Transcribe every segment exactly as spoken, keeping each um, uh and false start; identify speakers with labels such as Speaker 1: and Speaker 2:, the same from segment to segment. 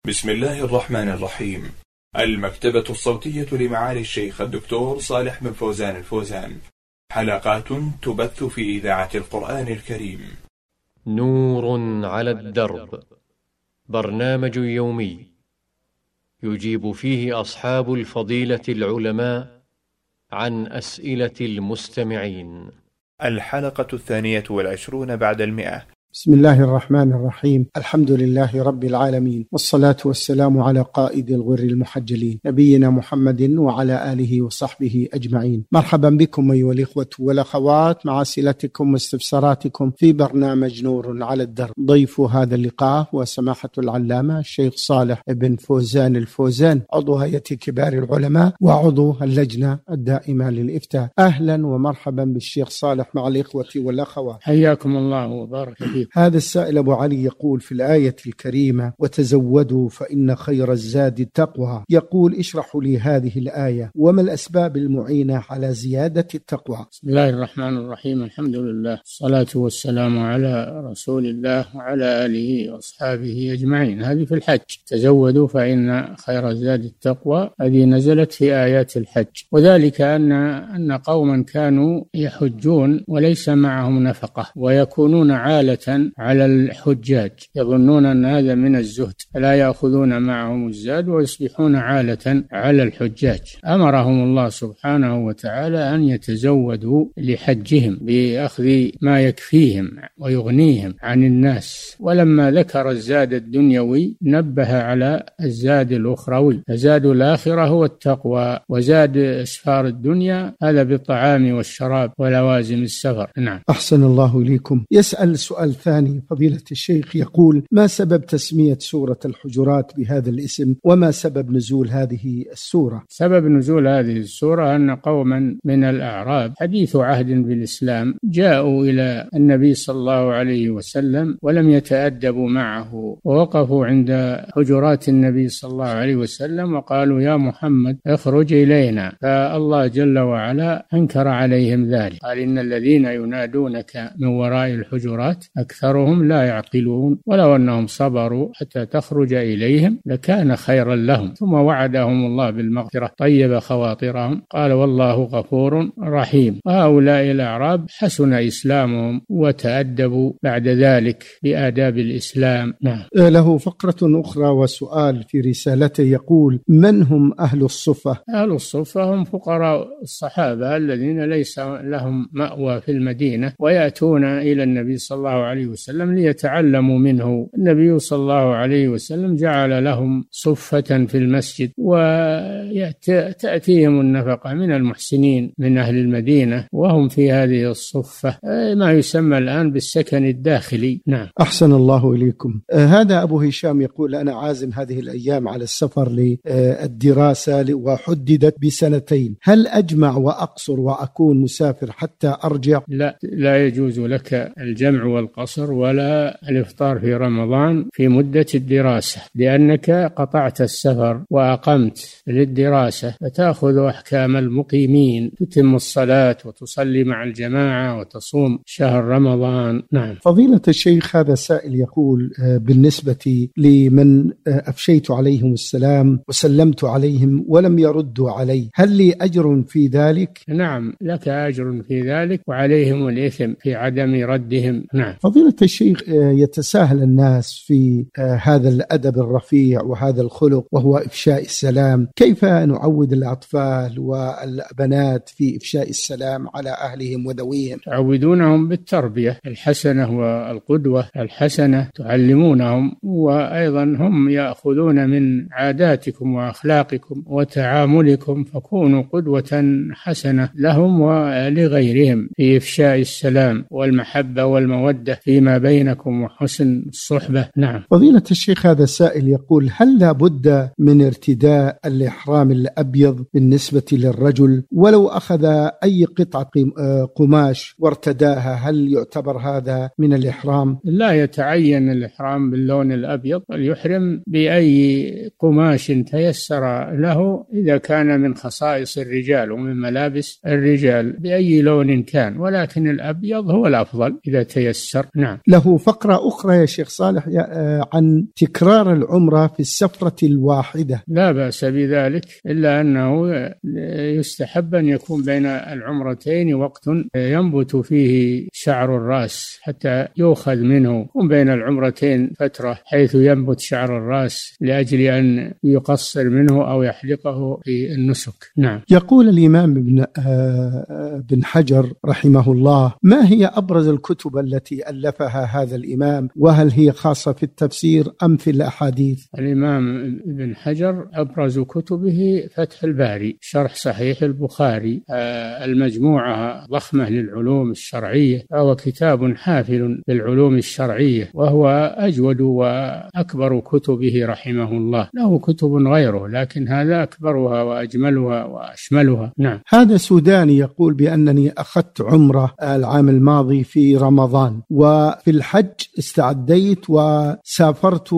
Speaker 1: بسم الله الرحمن الرحيم. المكتبة الصوتية لمعالي الشيخ الدكتور صالح بن فوزان الفوزان، حلقات تبث في إذاعة القرآن الكريم.
Speaker 2: نور على الدرب، برنامج يومي يجيب فيه أصحاب الفضيلة العلماء عن أسئلة المستمعين.
Speaker 1: الحلقة الثانية والعشرون بعد المئة.
Speaker 3: بسم الله الرحمن الرحيم. الحمد لله رب العالمين، والصلاة والسلام على قائد الغر المحجلين نبينا محمد وعلى آله وصحبه أجمعين. مرحبا بكم أيها الإخوة والأخوات مع أسئلتكم واستفساراتكم في برنامج نور على الدرب. ضيف هذا اللقاء وسماحة العلامة الشيخ صالح بن فوزان الفوزان، عضو هيئة كبار العلماء وعضو اللجنة الدائمة للإفتاء. أهلا ومرحبا بالشيخ صالح مع الإخوة والأخوات،
Speaker 4: حياكم الله وبارك فيكم.
Speaker 3: هذا السائل أبو علي يقول في الآية الكريمة: وتزودوا فإن خير الزاد التقوى. يقول: اشرحوا لي هذه الآية وما الأسباب المعينة على زيادة التقوى.
Speaker 4: بسم الله الرحمن الرحيم. الحمد لله، الصلاة والسلام على رسول الله وعلى آله وأصحابه أجمعين. هذه في الحج: تزودوا فإن خير الزاد التقوى. هذه نزلت في آيات الحج، وذلك أن أن قوما كانوا يحجون وليس معهم نفقة ويكونون عالة على الحجاج، يظنون أن هذا من الزهد، لا يأخذون معهم الزاد ويصبحون عالة على الحجاج. أمرهم الله سبحانه وتعالى أن يتزودوا لحجهم بأخذ ما يكفيهم ويغنيهم عن الناس. ولما ذكر الزاد الدنيوي نبه على الزاد الأخروي، فزاد الآخرة هو التقوى، وزاد أسفار الدنيا هذا بالطعام والشراب ولوازم السفر. نعم.
Speaker 3: أحسن الله إليكم. يسأل سؤال ثاني فضيلة الشيخ، يقول: ما سبب تسمية سورة الحجرات بهذا الاسم، وما سبب نزول هذه السورة؟
Speaker 4: سبب نزول هذه السورة أن قوما من الأعراب حديث عهد بالإسلام جاءوا إلى النبي صلى الله عليه وسلم ولم يتأدبوا معه، ووقفوا عند حجرات النبي صلى الله عليه وسلم وقالوا: يا محمد اخرج إلينا. فالله جل وعلا أنكر عليهم ذلك، قال: إن الذين ينادونك من وراء الحجرات أكثرهم لا يعقلون، ولو أنهم صبروا حتى تخرج إليهم لكان خيرا لهم. ثم وعدهم الله بالمغفرة، طيب خواطرهم، قال: والله غفور رحيم. وهؤلاء الأعراب حسن إسلامهم وتأدبوا بعد ذلك بآداب الإسلام. نعم.
Speaker 3: له فقرة أخرى وسؤال في رسالته، يقول: من هم أهل الصفة؟
Speaker 4: أهل الصفة هم فقراء الصحابة الذين ليس لهم مأوى في المدينة، ويأتون إلى النبي صلى الله عليه وسلم ليتعلموا منه. النبي صلى الله عليه وسلم جعل لهم صفة في المسجد، وتأتيهم النفقة من المحسنين من أهل المدينة وهم في هذه الصفة، ما يسمى الآن بالسكن الداخلي. نعم.
Speaker 3: أحسن الله إليكم. آه هذا أبو هشام يقول: أنا عازم هذه الأيام على السفر للدراسة وحددت بسنتين، هل أجمع وأقصر وأكون مسافر حتى أرجع؟
Speaker 4: لا، لا يجوز لك الجمع والقصر ولا الإفطار في رمضان في مدة الدراسة، لأنك قطعت السفر وأقمت للدراسة، فتأخذ أحكام المقيمين، تتم الصلاة وتصلي مع الجماعة وتصوم شهر رمضان. نعم.
Speaker 3: فضيلة الشيخ، هذا سائل يقول: بالنسبة لمن أفشيت عليهم السلام وسلمت عليهم ولم يردوا علي، هل لي أجر في ذلك؟
Speaker 4: نعم، لك أجر في ذلك وعليهم الإثم في عدم ردهم. نعم.
Speaker 3: فضيلة الشيخ، يتساهل الناس في هذا الأدب الرفيع وهذا الخلق وهو إفشاء السلام، كيف نعود الأطفال والبنات في إفشاء السلام على أهلهم وذويهم؟
Speaker 4: تعودونهم بالتربية الحسنة والقدوة الحسنة، تعلمونهم، وأيضا هم يأخذون من عاداتكم وأخلاقكم وتعاملكم، فكونوا قدوة حسنة لهم ولغيرهم في إفشاء السلام والمحبة والمودة فيما بينكم وحسن الصحبة. نعم.
Speaker 3: فضيلة الشيخ، هذا السائل يقول: هل لا بد من ارتداء الإحرام الأبيض بالنسبة للرجل ولو أخذ أي قطعة قماش وارتداها، هل يعتبر هذا من الإحرام؟
Speaker 4: لا يتعين الإحرام باللون الأبيض، بل يحرم بأي قماش تيسر له إذا كان من خصائص الرجال ومن ملابس الرجال بأي لون كان، ولكن الأبيض هو الأفضل إذا تيسر. نعم.
Speaker 3: له فقرة أخرى يا شيخ صالح عن تكرار العمرة في السفرة الواحدة.
Speaker 4: لا بأس بذلك، إلا أنه يستحب أن يكون بين العمرتين وقت ينبت فيه شعر الرأس حتى يؤخذ منه، يكون بين العمرتين فترة حيث ينبت شعر الرأس لأجل أن يقصر منه أو يحلقه في النسك. نعم.
Speaker 3: يقول الإمام ابن بن حجر رحمه الله: ما هي أبرز الكتب التي ألفها هذا الإمام، وهل هي خاصة في التفسير أم في الأحاديث؟
Speaker 4: الإمام ابن حجر أبرز كتبه فتح الباري شرح صحيح البخاري، المجموعة ضخمة للعلوم الشرعية، فهو كتاب حافل بالعلوم الشرعية، وهو أجود وأكبر كتبه رحمه الله. له كتب غيره لكن هذا أكبرها وأجملها وأشملها. نعم.
Speaker 3: هذا سوداني يقول بأنني أخذت عمرة العام الماضي في رمضان، وفي الحج استعديت وسافرت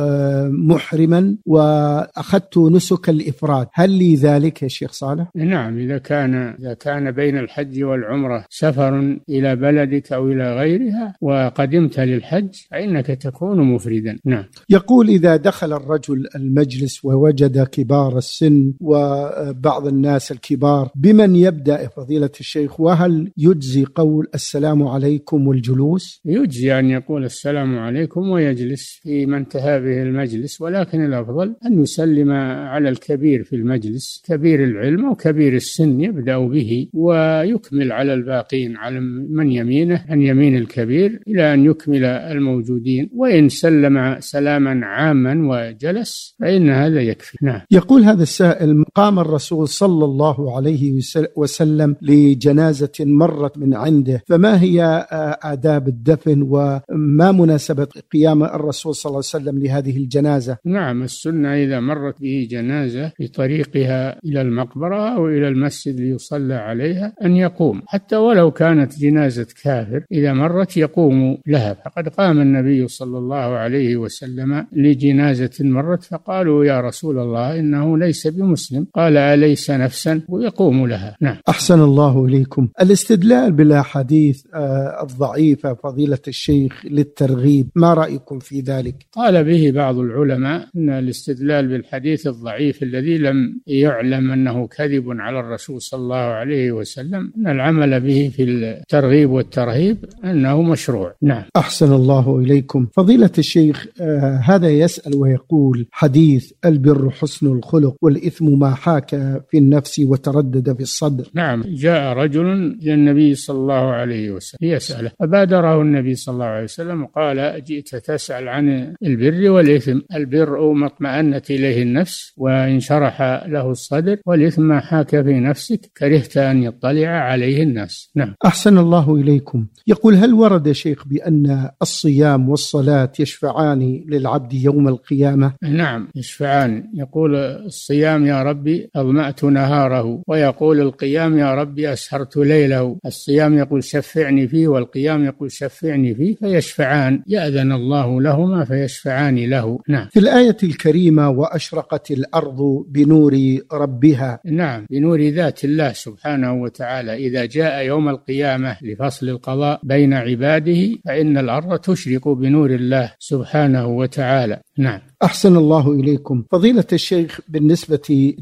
Speaker 3: محرما وأخذت نسك الإفراد، هل لي ذلك يا شيخ صالح؟
Speaker 4: نعم، إذا كان إذا كان بين الحج والعمرة سفر إلى بلدك أو إلى غيرها وقدمت للحج فإنك تكون مفردا. نعم.
Speaker 3: يقول: إذا دخل الرجل المجلس ووجد كبار السن وبعض الناس الكبار، بمن يبدأ فضيلة الشيخ؟ وهل يجزي قول السلام عليكم والجلوس؟
Speaker 4: يجزي أن يقول السلام عليكم ويجلس في من انتهى به المجلس، ولكن الأفضل أن يسلم على الكبير في المجلس، كبير العلم وكبير السن يبدأ به ويكمل على الباقين، على من يمينه عن يمين الكبير إلى أن يكمل الموجودين، وإن سلم سلاما عاما وجلس فإن هذا يكفي. نعم.
Speaker 3: يقول هذا السائل: قام الرسول صلى الله عليه وسلم لجنازة مرت من عنده، فما هي آداب الدفن وما مناسبة قيام الرسول صلى الله عليه وسلم لهذه الجنازة؟
Speaker 4: نعم، السنة إذا مرت به جنازة في طريقها إلى المقبرة أو إلى المسجد ليصلى عليها أن يقوم، حتى ولو كانت جنازة كافر إذا مرت يقوم لها. فقد قام النبي صلى الله عليه وسلم لجنازة مرت فقالوا: يا رسول الله إنه ليس بمسلم، قال: أليس نفسا؟ ويقوم لها. نعم.
Speaker 3: أحسن الله إليكم. الاستدلال بالأحاديث الضعيفة فضيلة الشيخ للترغيب، ما رأيكم في ذلك؟
Speaker 4: قال به بعض العلماء أن الاستدلال بالحديث الضعيف الذي لم يعلم أنه كذب على الرسول صلى الله عليه وسلم، أن العمل به في الترغيب والترهيب أنه مشروع. نعم.
Speaker 3: أحسن الله إليكم. فضيلة الشيخ آه هذا يسأل ويقول: حديث البر حسن الخلق والإثم ما حاك في النفس وتردد في الصدر.
Speaker 4: نعم. جاء رجل إلى النبي صلى الله عليه وسلم يسأله، فبادره النبي صلى الله عليه وسلم قال: جئت تسأل عن البر والإثم، البر ما اطمأنت إليه النفس وإن شرح له الصدر، والإثم ما حاك في نفسك كرهت أن يطلع عليه الناس. نعم.
Speaker 3: أحسن الله إليكم. يقول: هل ورد شيخ بأن الصيام والصلاة يشفعان للعبد يوم القيامة؟
Speaker 4: نعم يشفعان. يقول الصيام: يا ربي أظمأت نهاره، ويقول القيام: يا ربي أسهرت ليله. الصيام يقول: شفعني فيه، والقيام يقول: شفعني فيه، فيشفعان، يأذن الله لهما فيشفعان له. نعم.
Speaker 3: في الآية الكريمة: وأشرقت الأرض بنور ربها.
Speaker 4: نعم، بنور ذات الله سبحانه وتعالى. إذا جاء يوم القيامة لفصل القضاء بين عباده فإن الأرض تشرق بنور الله سبحانه وتعالى. نعم.
Speaker 3: أحسن الله إليكم. فضيلة الشيخ، بالنسبة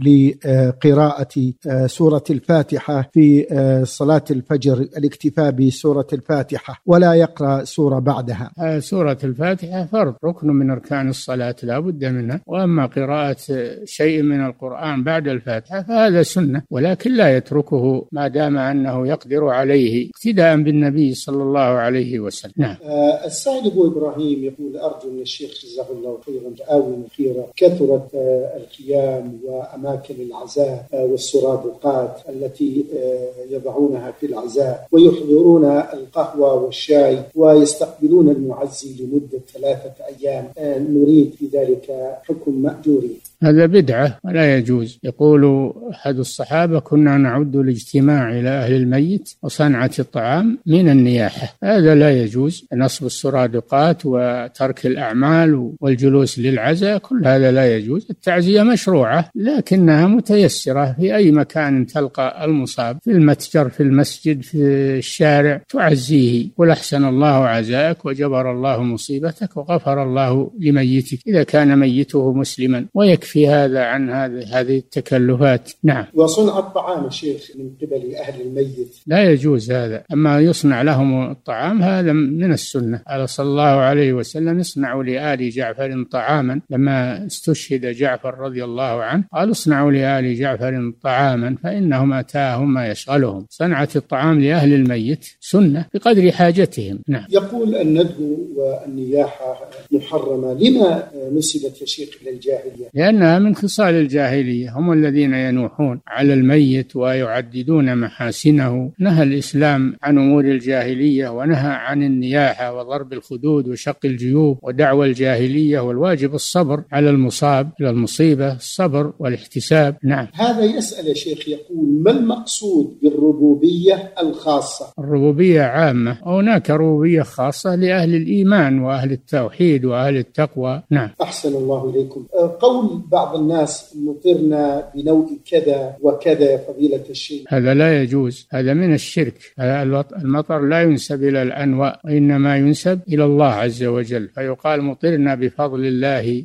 Speaker 3: لقراءة سورة الفاتحة في صلاة الفجر، الاكتفاء بسورة الفاتحة ولا يقرأ سورة بعدها؟
Speaker 4: سورة الفاتحة فرض، ركن من أركان الصلاة لا بد منها، وأما قراءة شيء من القرآن بعد الفاتحة فهذا سنة، ولكن لا يتركه ما دام أنه يقدر عليه اقتداء بالنبي صلى الله عليه وسلم. نعم.
Speaker 3: آه السائل أبو إبراهيم يقول: أرجو من الشيخ جزاه الله خيرا آونة خيرا، كثرت آه الخيام وأماكن العزاء آه والسرادقات التي آه يضعونها في العزاء، ويحضرون القهوة والشاي ويستقبلون المعزي لمدة ثلاثة أيام، آه نريد في ذلك حكم مأجورين.
Speaker 4: هذا بدعة ولا يجوز. يقول أحد الصحابة: كنا نعد الاجتماع إلى أهل الميت وصنعة الطعام من النياحة. هذا لا يجوز، نصب السرادقات وترك الأعمال والجلوس للعزاء، كل هذا لا يجوز. التعزية مشروعة لكنها متيسرة، في أي مكان تلقى المصاب، في المتجر، في المسجد، في الشارع، تعزيه، قل أحسن الله عزاءك وجبر الله مصيبتك وغفر الله لميتك إذا كان ميته مسلما، ويكفي هذا عن هذه التكلفات. نعم.
Speaker 3: وصنع الطعام شيخ من قبل أهل الميت
Speaker 4: لا يجوز هذا، أما يصنع لهم الطعام هذا من السنة. قال صلى الله عليه وسلم: اصنعوا لآل جعفر طعاما. لما استشهد جعفر رضي الله عنه قال: اصنعوا لآل جعفر طعاما فإنهم أتاهم ما يشغلهم. صنعة الطعام لأهل الميت سنة بقدر حاجتهم. نعم.
Speaker 3: يقول الندب والنياحة محرمة، لما نسبت يا شيخ إلى الجاهلية؟
Speaker 4: لأنها من خصال الجاهلية، هم الذين ينوحون على الميت ويعددون محاسنه. نهى الإسلام عن أمور الجاهلية، ونهى عن النياحة وضرب الخدود وشق الجيوب ودعوى الجاهلية، والواجب الصبر على المصاب، على المصيبة، الصبر والاحتساب. نعم.
Speaker 3: هذا يسأل يا شيخ يقول: ما المقصود بالربوبية الخاصة؟
Speaker 4: الربوبية عامة، هناك ربوبية خاصة لأهل الإيمان وأهل التوحيد وأهل التقوى. نعم.
Speaker 3: أحسن الله إليكم. قول بعض الناس: مطرنا بنوع كذا وكذا يا فضيلة الشيخ،
Speaker 4: هذا لا يجوز، هذا من الشرك. المطر لا ينسب إلى الأنواء، وإنما ينسب إلى الله عز وجل، فيقال: مطرنا بفضل الله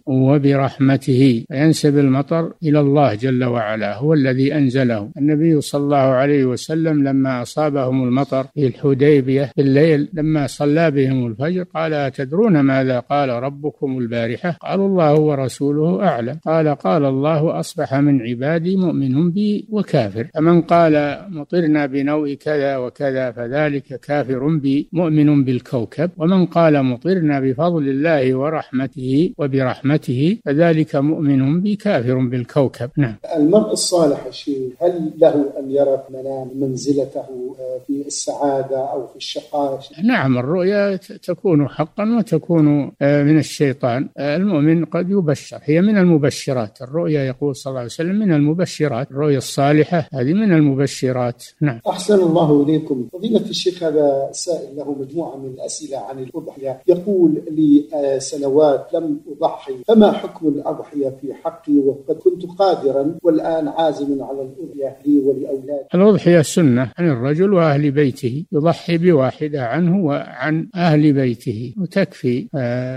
Speaker 4: وبرحمته، فينسب المطر إلى الله جل وعلا، هو الذي أنزله. النبي صلى الله عليه وسلم لما أصابهم المطر في الحديبية في الليل لما صلى بهم الفجر قال: أتدرون ماذا قال ربكم البارحة؟ قالوا: الله ورسوله أعلم. قال: قال الله: أصبح من عبادي مؤمن بي وكافر. فمن قال مطرنا بنوع كذا وكذا فذلك كافر بي مؤمن بالكوكب، ومن قال مطرنا بفضل الله ورحمته وبرحمته فذلك مؤمن بي كافر بالكوكب. نعم.
Speaker 3: المرء الصالح شيء، هل له أن يرى في منام منزلته في السعادة أو في الشقاء؟
Speaker 4: نعم، الرؤيا تكون حقا وتكون من الشيطان. المؤمن قد يبشر، هي من المبشرات. الرؤيا يقول صلى الله عليه وسلم من المبشرات، الرؤيا الصالحة هذه من المبشرات. نعم.
Speaker 3: أحسن الله إليكم. فضيلة الشيخ هذا سائل له مجموعة من الأسئلة عن الأضحية، يقول: لي سنوات لم أضحي، فما حكم الأضحية في حقي وقد كنت قادرا والآن عازم على الأضحية لي ولأولادي؟
Speaker 4: الأضحية سنة عن الرجل وأهل بيته، يضحي بواحدة عنه وعن أهل بيته وتكفي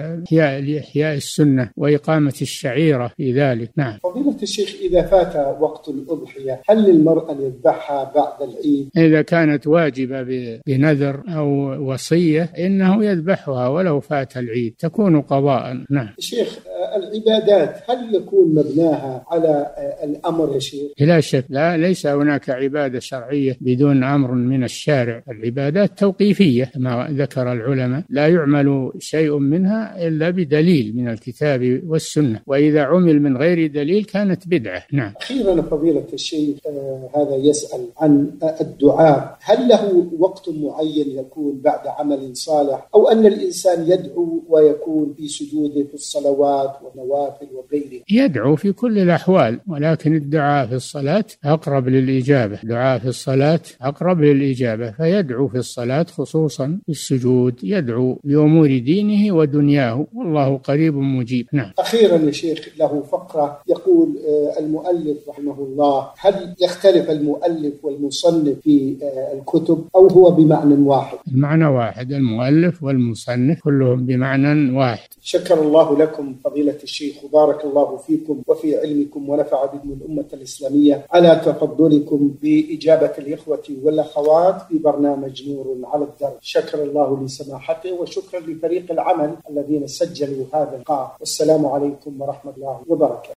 Speaker 4: لإحياء السنة وإقامة الشعيرة في ذلك. نعم.
Speaker 3: فضيلة الشيخ، إذا فات وقت الأضحية هل للمرء أن يذبحها بعد العيد؟
Speaker 4: إذا كانت واجبة بنذر أو وصية إنه يذبحها ولو فات العيد، تكون قضاء. نعم.
Speaker 3: شيخ، العبادات هل يكون مبناها على الأمر يا شيخ؟
Speaker 4: لا شك، لا ليس هناك عبادة شرعية بدون أمر من الشارع. العبادات توقيفية كما ذكر العلماء، لا يعمل شيء منها إلا بدليل من الكتاب والسنة، وإذا عمل من غير دليل كانت بدعة. نعم.
Speaker 3: أخيرا فضيلة الشيخ، آه هذا يسأل عن الدعاء، هل له وقت معين يكون بعد عمل صالح، أو أن الإنسان يدعو ويكون في سجوده في الصلوات والنوافل وغيره؟
Speaker 4: يدعو في كل الأحوال، ولكن الدعاء في الصلاة أقرب للإجابة. دعاء في الصلاة أقرب للإجابة، فيدعو في الصلاة خصوصا في السجود، يدعو بأمور دينه ودنياه، والله قريب مجيب. نعم.
Speaker 3: أخيرا يا شيخ، له فقرة يقول آه المؤلف رحمه الله: هل يختلف المؤلف والمصنف في آه الكتب أو هو بمعنى واحد؟
Speaker 4: المعنى واحد، المؤلف والمصنف كلهم بمعنى واحد.
Speaker 3: شكر الله لكم فضيلة الشيخ، وبارك الله فيكم وفي علمكم، ونفع بكم الأمة الإسلامية على تفضلكم بإجابة الإخوة والأخوات في برنامج نور على الدرب. شكر الله لسماحته، وشكرا لفريق العمل الذين سجلوا هذا اللقاء. والسلام عليكم ورحمة الله وبركاته.